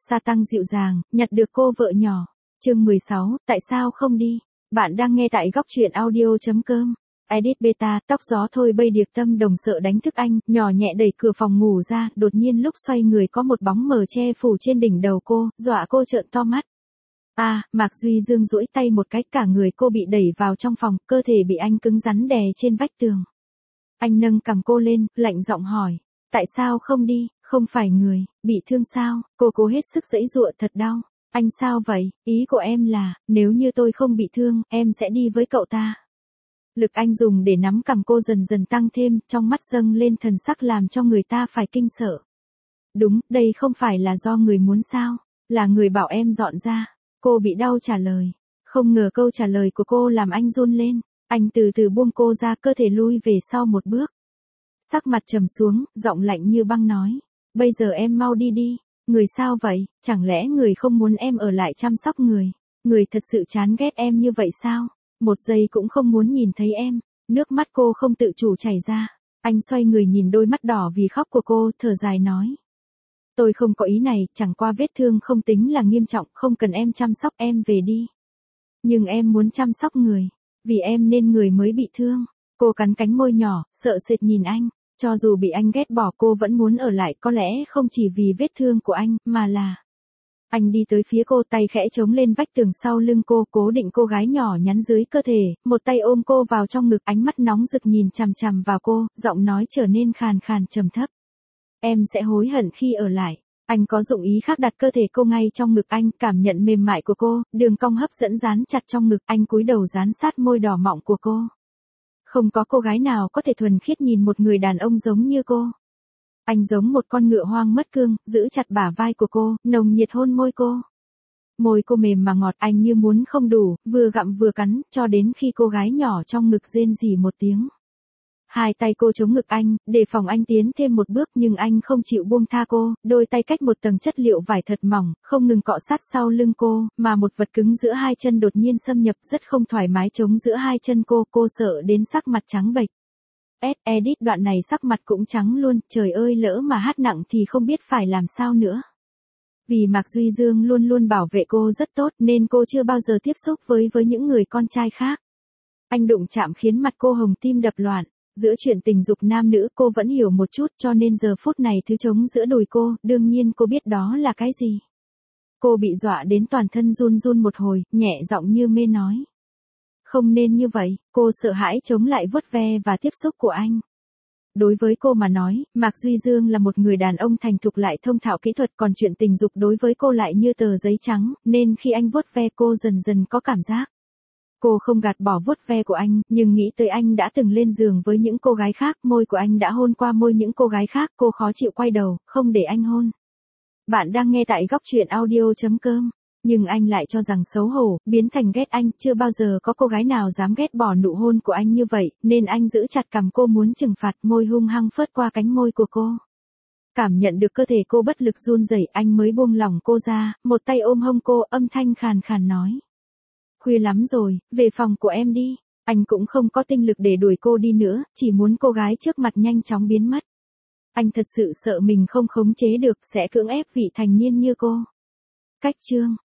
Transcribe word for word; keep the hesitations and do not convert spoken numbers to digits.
gia tăng dịu dàng, nhặt được cô vợ nhỏ. Chương mười sáu, tại sao không đi? Bạn đang nghe tại góc truyện audio chấm com. Edit beta, tóc gió thôi bay điệp tâm đồng sợ đánh thức anh, nhỏ nhẹ đẩy cửa phòng ngủ ra, đột nhiên lúc xoay người có một bóng mờ che phủ trên đỉnh đầu cô, dọa cô trợn to mắt. A, à, Mạc Duy Dương duỗi tay một cái, cả người cô bị đẩy vào trong phòng, cơ thể bị anh cứng rắn đè trên vách tường. Anh nâng cằm cô lên, lạnh giọng hỏi, tại sao không đi, không phải người, bị thương sao? Cô cố hết sức giãy giụa, thật đau. Anh sao vậy? Ý của em là, nếu như tôi không bị thương, em sẽ đi với cậu ta. Lực anh dùng để nắm cằm cô dần dần tăng thêm, trong mắt dâng lên thần sắc làm cho người ta phải kinh sợ. Đúng, đây không phải là do người muốn sao, là người bảo em dọn ra. Cô bị đau trả lời. Không ngờ câu trả lời của cô làm anh run lên. Anh từ từ buông cô ra, cơ thể lui về sau một bước. Sắc mặt trầm xuống, giọng lạnh như băng nói. Bây giờ em mau đi đi. Người sao vậy? Chẳng lẽ người không muốn em ở lại chăm sóc người? Người thật sự chán ghét em như vậy sao? Một giây cũng không muốn nhìn thấy em. Nước mắt cô không tự chủ chảy ra. Anh xoay người nhìn đôi mắt đỏ vì khóc của cô, thở dài nói. Tôi không có ý này, chẳng qua vết thương không tính là nghiêm trọng, không cần em chăm sóc, em về đi. Nhưng em muốn chăm sóc người. Vì em nên người mới bị thương. Cô cắn cánh môi nhỏ, sợ sệt nhìn anh. Cho dù bị anh ghét bỏ cô vẫn muốn ở lại, có lẽ không chỉ vì vết thương của anh, mà là... Anh đi tới phía cô, tay khẽ chống lên vách tường sau lưng cô, cố định cô gái nhỏ nhắn dưới cơ thể, một tay ôm cô vào trong ngực, ánh mắt nóng rực nhìn chằm chằm vào cô, giọng nói trở nên khàn khàn trầm thấp. Em sẽ hối hận khi ở lại. Anh có dụng ý khác, đặt cơ thể cô ngay trong ngực anh, cảm nhận mềm mại của cô, đường cong hấp dẫn dán chặt trong ngực, anh cúi đầu dán sát môi đỏ mọng của cô. Không có cô gái nào có thể thuần khiết nhìn một người đàn ông giống như cô. Anh giống một con ngựa hoang mất cương, giữ chặt bả vai của cô, nồng nhiệt hôn môi cô. Môi cô mềm mà ngọt, anh như muốn không đủ, vừa gặm vừa cắn, cho đến khi cô gái nhỏ trong ngực rên rỉ một tiếng. Hai tay cô chống ngực anh, để phòng anh tiến thêm một bước, nhưng anh không chịu buông tha cô, đôi tay cách một tầng chất liệu vải thật mỏng, không ngừng cọ sát sau lưng cô, mà một vật cứng giữa hai chân đột nhiên xâm nhập, rất không thoải mái chống giữa hai chân cô, cô sợ đến sắc mặt trắng bệch. Ed, edit đoạn này sắc mặt cũng trắng luôn, trời ơi, lỡ mà hát nặng thì không biết phải làm sao nữa. Vì Mạc Duy Dương luôn luôn bảo vệ cô rất tốt, nên cô chưa bao giờ tiếp xúc với với những người con trai khác. Anh đụng chạm khiến mặt cô hồng, tim đập loạn. Giữa chuyện tình dục nam nữ cô vẫn hiểu một chút, cho nên giờ phút này thứ trống giữa đùi cô, đương nhiên cô biết đó là cái gì. Cô bị dọa đến toàn thân run run một hồi, nhẹ giọng như mê nói. Không nên như vậy, cô sợ hãi chống lại vuốt ve và tiếp xúc của anh. Đối với cô mà nói, Mạc Duy Dương là một người đàn ông thành thục lại thông thạo kỹ thuật, còn chuyện tình dục đối với cô lại như tờ giấy trắng, nên khi anh vuốt ve cô dần dần có cảm giác. Cô không gạt bỏ vuốt ve của anh, nhưng nghĩ tới anh đã từng lên giường với những cô gái khác, môi của anh đã hôn qua môi những cô gái khác, cô khó chịu quay đầu, không để anh hôn. Bạn đang nghe tại góc truyện audio chấm com. Nhưng anh lại cho rằng xấu hổ, biến thành ghét anh, chưa bao giờ có cô gái nào dám ghét bỏ nụ hôn của anh như vậy, nên anh giữ chặt cằm cô muốn trừng phạt, môi hung hăng phớt qua cánh môi của cô. Cảm nhận được cơ thể cô bất lực run rẩy, anh mới buông lỏng cô ra, một tay ôm hông cô, âm thanh khàn khàn nói. Khuya lắm rồi, về phòng của em đi. Anh cũng không có tinh lực để đuổi cô đi nữa, chỉ muốn cô gái trước mặt nhanh chóng biến mất. Anh thật sự sợ mình không khống chế được, sẽ cưỡng ép vị thành niên như cô. Cách chương